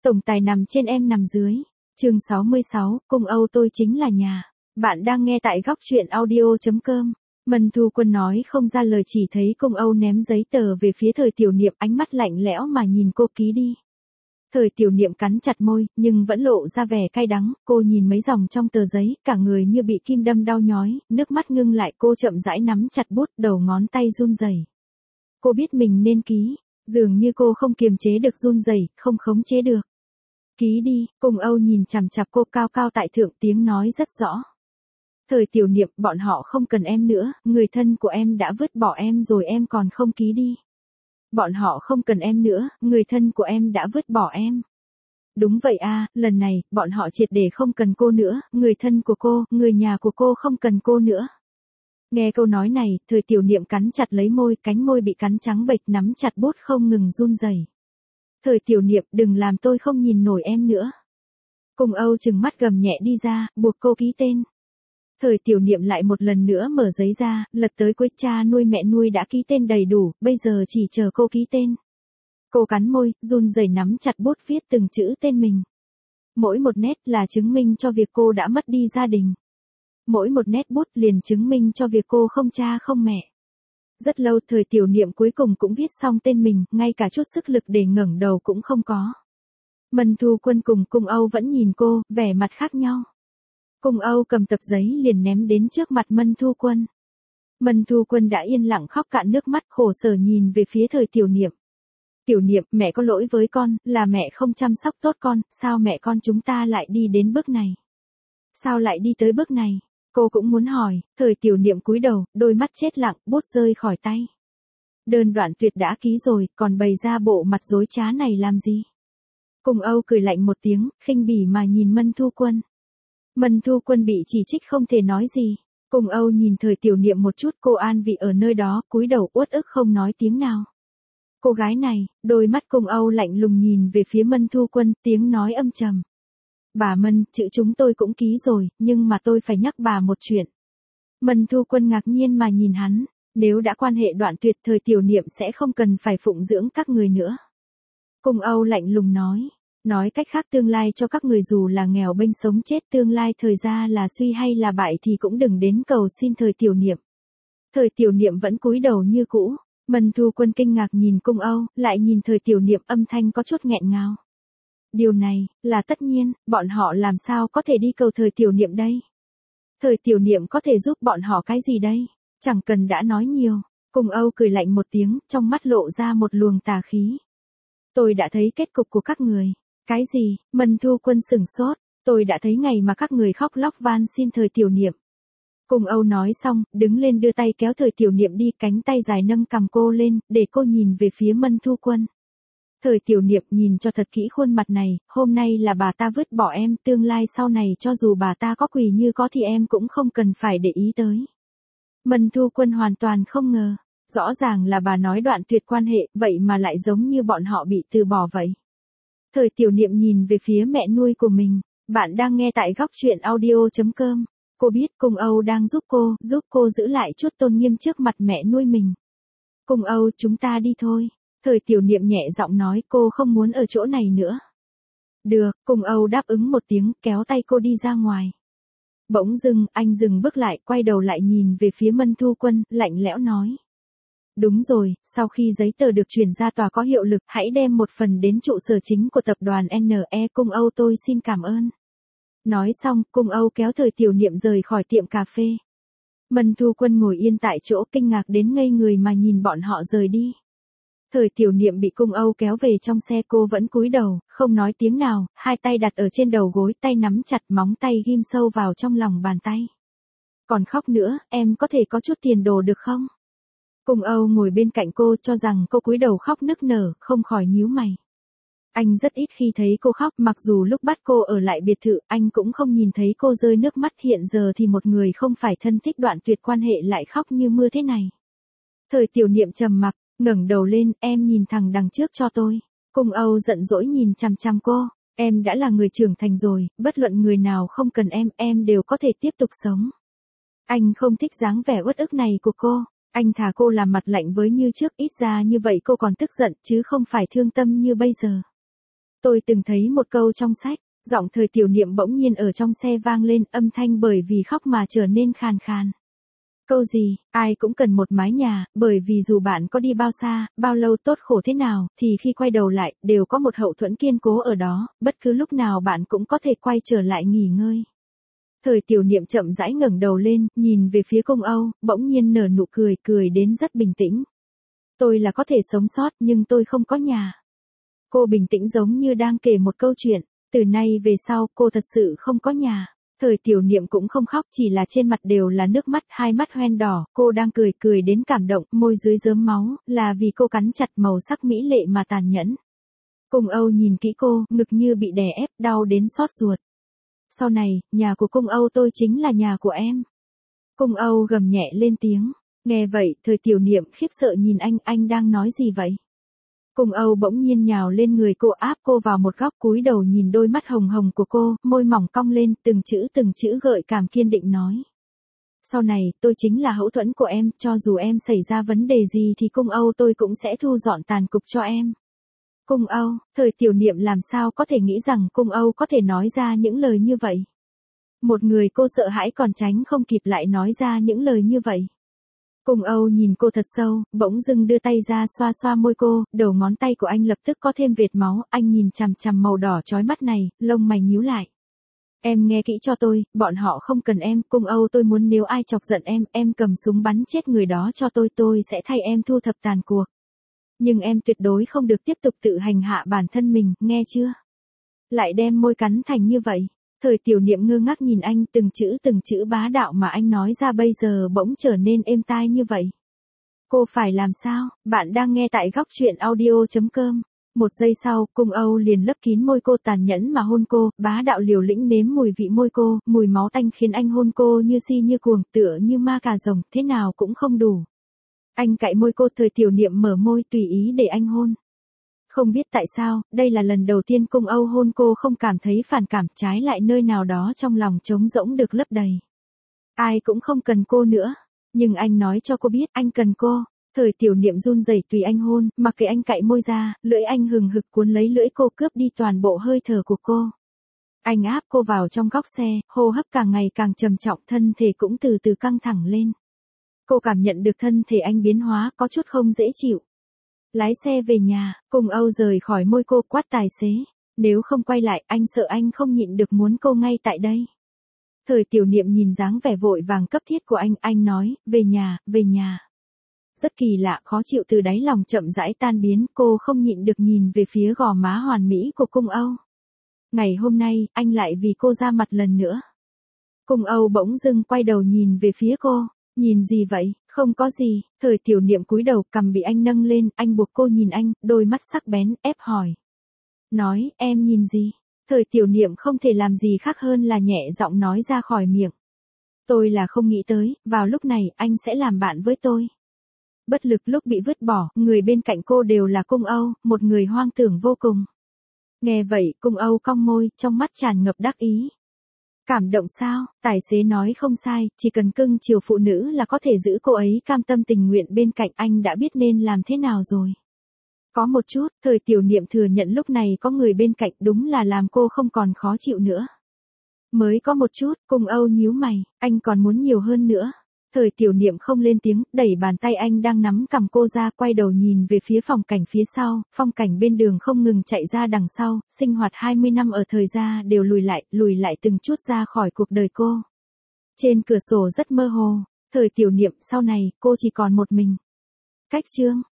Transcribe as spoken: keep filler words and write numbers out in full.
Tổng tài nằm trên em nằm dưới. Chương sáu mươi sáu, Cung Âu tôi chính là nhà. Bạn đang nghe tại góc truyện audio chấm com. Mân Thu Quân nói không ra lời, chỉ thấy Cung Âu ném giấy tờ về phía Thời Tiểu Niệm, ánh mắt lạnh lẽo mà nhìn cô ký đi. Thời Tiểu Niệm cắn chặt môi, nhưng vẫn lộ ra vẻ cay đắng, cô nhìn mấy dòng trong tờ giấy, cả người như bị kim đâm đau nhói, nước mắt ngưng lại, cô chậm rãi nắm chặt bút, đầu ngón tay run rẩy. Cô biết mình nên ký, dường như cô không kiềm chế được run rẩy, không khống chế được. Ký đi, Cung Âu nhìn chằm chằm cô cao cao tại thượng, tiếng nói rất rõ. Thời Tiểu Niệm, bọn họ không cần em nữa, người thân của em đã vứt bỏ em rồi, em còn không ký đi. Bọn họ không cần em nữa, người thân của em đã vứt bỏ em. Đúng vậy à, lần này, bọn họ triệt để không cần cô nữa, người thân của cô, người nhà của cô không cần cô nữa. Nghe câu nói này, Thời Tiểu Niệm cắn chặt lấy môi, cánh môi bị cắn trắng bệch, nắm chặt bút không ngừng run rẩy. Thời Tiểu Niệm, đừng làm tôi không nhìn nổi em nữa. Cung Âu trừng mắt gầm nhẹ đi ra, buộc cô ký tên. Thời Tiểu Niệm lại một lần nữa mở giấy ra, lật tới cuối, cha nuôi mẹ nuôi đã ký tên đầy đủ, bây giờ chỉ chờ cô ký tên. Cô cắn môi, run rẩy nắm chặt bút viết từng chữ tên mình. Mỗi một nét là chứng minh cho việc cô đã mất đi gia đình. Mỗi một nét bút liền chứng minh cho việc cô không cha không mẹ. Rất lâu, Thời Tiểu Niệm cuối cùng cũng viết xong tên mình, ngay cả chút sức lực để ngẩng đầu cũng không có. Mân Thu Quân cùng Cung Âu vẫn nhìn cô, vẻ mặt khác nhau. Cung Âu cầm tập giấy liền ném đến trước mặt Mân Thu Quân. Mân Thu Quân đã yên lặng khóc cạn nước mắt, khổ sở nhìn về phía Thời Tiểu Niệm. Tiểu Niệm, mẹ có lỗi với con, là mẹ không chăm sóc tốt con, sao mẹ con chúng ta lại đi đến bước này? Sao lại đi tới bước này? Cô cũng muốn hỏi. Thời Tiểu Niệm cúi đầu, đôi mắt chết lặng, bút rơi khỏi tay. Đơn đoạn tuyệt đã ký rồi, còn bày ra bộ mặt dối trá này làm gì? Cung Âu cười lạnh một tiếng, khinh bỉ mà nhìn Mân Thu Quân. Mân Thu Quân bị chỉ trích không thể nói gì. Cung Âu nhìn Thời Tiểu Niệm một chút, cô an vị ở nơi đó, cúi đầu uất ức không nói tiếng nào. Cô gái này, đôi mắt Cung Âu lạnh lùng nhìn về phía Mân Thu Quân, tiếng nói âm trầm. Bà Mân, chữ chúng tôi cũng ký rồi, nhưng mà tôi phải nhắc bà một chuyện. Mân Thu Quân ngạc nhiên mà nhìn hắn, nếu đã quan hệ đoạn tuyệt, Thời Tiểu Niệm sẽ không cần phải phụng dưỡng các người nữa. Cung Âu lạnh lùng nói, nói cách khác tương lai cho các người dù là nghèo bênh sống chết, tương lai thời ra là suy hay là bại thì cũng đừng đến cầu xin Thời Tiểu Niệm. Thời Tiểu Niệm vẫn cúi đầu như cũ. Mân Thu Quân kinh ngạc nhìn Cung Âu, lại nhìn Thời Tiểu Niệm, âm thanh có chút nghẹn ngào. Điều này, là tất nhiên, bọn họ làm sao có thể đi cầu Thời Tiểu Niệm đây? Thời Tiểu Niệm có thể giúp bọn họ cái gì đây? Chẳng cần đã nói nhiều. Cung Âu cười lạnh một tiếng, trong mắt lộ ra một luồng tà khí. Tôi đã thấy kết cục của các người. Cái gì? Mân Thu Quân sửng sốt. Tôi đã thấy ngày mà các người khóc lóc van xin Thời Tiểu Niệm. Cung Âu nói xong, đứng lên đưa tay kéo Thời Tiểu Niệm đi, cánh tay dài nâng cầm cô lên, để cô nhìn về phía Mân Thu Quân. Thời Tiểu Niệm, nhìn cho thật kỹ khuôn mặt này, hôm nay là bà ta vứt bỏ em, tương lai sau này cho dù bà ta có quỳ như có thì em cũng không cần phải để ý tới. Mân Thu Quân hoàn toàn không ngờ, rõ ràng là bà nói đoạn tuyệt quan hệ, vậy mà lại giống như bọn họ bị từ bỏ vậy. Thời Tiểu Niệm nhìn về phía mẹ nuôi của mình, bạn đang nghe tại góc truyện audio chấm com. Cô biết Cung Âu đang giúp cô, giúp cô giữ lại chút tôn nghiêm trước mặt mẹ nuôi mình. Cung Âu, chúng ta đi thôi. Thời Tiểu Niệm nhẹ giọng nói, cô không muốn ở chỗ này nữa. Được, Cung Âu đáp ứng một tiếng, kéo tay cô đi ra ngoài. Bỗng dưng, anh dừng bước lại, quay đầu lại nhìn về phía Mân Thu Quân, lạnh lẽo nói. Đúng rồi, sau khi giấy tờ được chuyển ra tòa có hiệu lực, hãy đem một phần đến trụ sở chính của tập đoàn en e. Cung Âu, tôi xin cảm ơn. Nói xong, Cung Âu kéo Thời Tiểu Niệm rời khỏi tiệm cà phê. Mân Thu Quân ngồi yên tại chỗ, kinh ngạc đến ngây người mà nhìn bọn họ rời đi. Thời Tiểu Niệm bị Cung Âu kéo về trong xe, cô vẫn cúi đầu, không nói tiếng nào, hai tay đặt ở trên đầu gối, tay nắm chặt, móng tay ghim sâu vào trong lòng bàn tay. Còn khóc nữa, em có thể có chút tiền đồ được không? Cung Âu ngồi bên cạnh cô, cho rằng cô cúi đầu khóc nức nở, không khỏi nhíu mày. Anh rất ít khi thấy cô khóc, mặc dù lúc bắt cô ở lại biệt thự, anh cũng không nhìn thấy cô rơi nước mắt, hiện giờ thì một người không phải thân thích đoạn tuyệt quan hệ lại khóc như mưa thế này. Thời Tiểu Niệm trầm mặc, ngẩng đầu lên, em nhìn thẳng đằng trước cho tôi. Cung Âu giận dỗi nhìn chằm chằm cô, em đã là người trưởng thành rồi, bất luận người nào không cần em, em đều có thể tiếp tục sống. Anh không thích dáng vẻ uất ức này của cô, anh thà cô làm mặt lạnh với như trước, ít ra như vậy cô còn tức giận chứ không phải thương tâm như bây giờ. Tôi từng thấy một câu trong sách, giọng Thời Tiểu Niệm bỗng nhiên ở trong xe vang lên, âm thanh bởi vì khóc mà trở nên khàn khàn. Câu gì, ai cũng cần một mái nhà, bởi vì dù bạn có đi bao xa, bao lâu tốt khổ thế nào, thì khi quay đầu lại, đều có một hậu thuẫn kiên cố ở đó, bất cứ lúc nào bạn cũng có thể quay trở lại nghỉ ngơi. Thời Tiểu Niệm chậm rãi ngẩng đầu lên, nhìn về phía Cung Âu, bỗng nhiên nở nụ cười, cười đến rất bình tĩnh. Tôi là có thể sống sót, nhưng tôi không có nhà. Cô bình tĩnh giống như đang kể một câu chuyện, từ nay về sau cô thật sự không có nhà. Thời Tiểu Niệm cũng không khóc, chỉ là trên mặt đều là nước mắt, hai mắt hoen đỏ, cô đang cười, cười đến cảm động, môi dưới rớm máu, là vì cô cắn chặt màu sắc mỹ lệ mà tàn nhẫn. Cung Âu nhìn kỹ cô, ngực như bị đè ép, đau đến xót ruột. Sau này, nhà của Cung Âu tôi chính là nhà của em. Cung Âu gầm nhẹ lên tiếng. Nghe vậy, Thời Tiểu Niệm khiếp sợ nhìn anh, anh đang nói gì vậy? Cung Âu bỗng nhiên nhào lên người cô, áp cô vào một góc, cúi đầu nhìn đôi mắt hồng hồng của cô, môi mỏng cong lên, từng chữ từng chữ gợi cảm kiên định nói. Sau này, tôi chính là hậu thuẫn của em, cho dù em xảy ra vấn đề gì thì Cung Âu tôi cũng sẽ thu dọn tàn cục cho em. Cung Âu, Thời Tiểu Niệm làm sao có thể nghĩ rằng Cung Âu có thể nói ra những lời như vậy. Một người cô sợ hãi còn tránh không kịp lại nói ra những lời như vậy. Cung Âu nhìn cô thật sâu, bỗng dưng đưa tay ra xoa xoa môi cô, đầu ngón tay của anh lập tức có thêm vệt máu, anh nhìn chằm chằm màu đỏ chói mắt này, lông mày nhíu lại. Em nghe kỹ cho tôi, bọn họ không cần em, Cung Âu tôi muốn nếu ai chọc giận em, em cầm súng bắn chết người đó cho tôi, tôi sẽ thay em thu thập tàn cuộc. Nhưng em tuyệt đối không được tiếp tục tự hành hạ bản thân mình, nghe chưa? Lại đem môi cắn thành như vậy. Thời Tiểu Niệm ngơ ngác nhìn anh, từng chữ từng chữ bá đạo mà anh nói ra bây giờ bỗng trở nên êm tai như vậy. Cô phải làm sao? Bạn đang nghe tại góc truyện audio chấm com. Một giây sau, Cung Âu liền lấp kín môi cô, tàn nhẫn mà hôn cô, bá đạo liều lĩnh nếm mùi vị môi cô, mùi máu tanh khiến anh hôn cô như si như cuồng, tựa như ma cà rồng, thế nào cũng không đủ. Anh cạy môi cô, Thời Tiểu Niệm mở môi tùy ý để anh hôn. Không biết tại sao, đây là lần đầu tiên Cung Âu hôn cô không cảm thấy phản cảm, trái lại nơi nào đó trong lòng trống rỗng được lấp đầy. Ai cũng không cần cô nữa, nhưng anh nói cho cô biết anh cần cô. Thời Tiểu Niệm run rẩy tùy anh hôn, mặc kệ anh cạy môi ra, lưỡi anh hừng hực cuốn lấy lưỡi cô, cướp đi toàn bộ hơi thở của cô. Anh áp cô vào trong góc xe, hô hấp càng ngày càng trầm trọng, thân thể cũng từ từ căng thẳng lên. Cô cảm nhận được thân thể anh biến hóa, có chút không dễ chịu. Lái xe về nhà, Cung Âu rời khỏi môi cô, quát tài xế. Nếu không quay lại, anh sợ anh không nhịn được muốn cô ngay tại đây. Thời Tiểu Niệm nhìn dáng vẻ vội vàng cấp thiết của anh, anh nói, về nhà, về nhà. Rất kỳ lạ, khó chịu từ đáy lòng chậm rãi tan biến, cô không nhịn được nhìn về phía gò má hoàn mỹ của Cung Âu. Ngày hôm nay, anh lại vì cô ra mặt lần nữa. Cung Âu bỗng dưng quay đầu nhìn về phía cô. Nhìn gì vậy? Không có gì. Thời Tiểu Niệm cúi đầu, cằm bị anh nâng lên, anh buộc cô nhìn anh, đôi mắt sắc bén, ép hỏi. Nói, em nhìn gì? Thời Tiểu Niệm không thể làm gì khác hơn là nhẹ giọng nói ra khỏi miệng. Tôi là không nghĩ tới, vào lúc này, anh sẽ làm bạn với tôi. Bất lực lúc bị vứt bỏ, người bên cạnh cô đều là Cung Âu, một người hoang tưởng vô cùng. Nghe vậy, Cung Âu cong môi, trong mắt tràn ngập đắc ý. Cảm động sao? Tài xế nói không sai, chỉ cần cưng chiều phụ nữ là có thể giữ cô ấy cam tâm tình nguyện bên cạnh, anh đã biết nên làm thế nào rồi. Có một chút, Thời Tiểu Niệm thừa nhận lúc này có người bên cạnh đúng là làm cô không còn khó chịu nữa. Mới có một chút, Cung Âu nhíu mày, anh còn muốn nhiều hơn nữa. Thời Tiểu Niệm không lên tiếng, đẩy bàn tay anh đang nắm cầm cô ra, quay đầu nhìn về phía phong cảnh phía sau, phong cảnh bên đường không ngừng chạy ra đằng sau, sinh hoạt hai mươi năm ở thời gia đều lùi lại, lùi lại từng chút ra khỏi cuộc đời cô. Trên cửa sổ rất mơ hồ, Thời Tiểu Niệm, sau này, cô chỉ còn một mình. Cách chương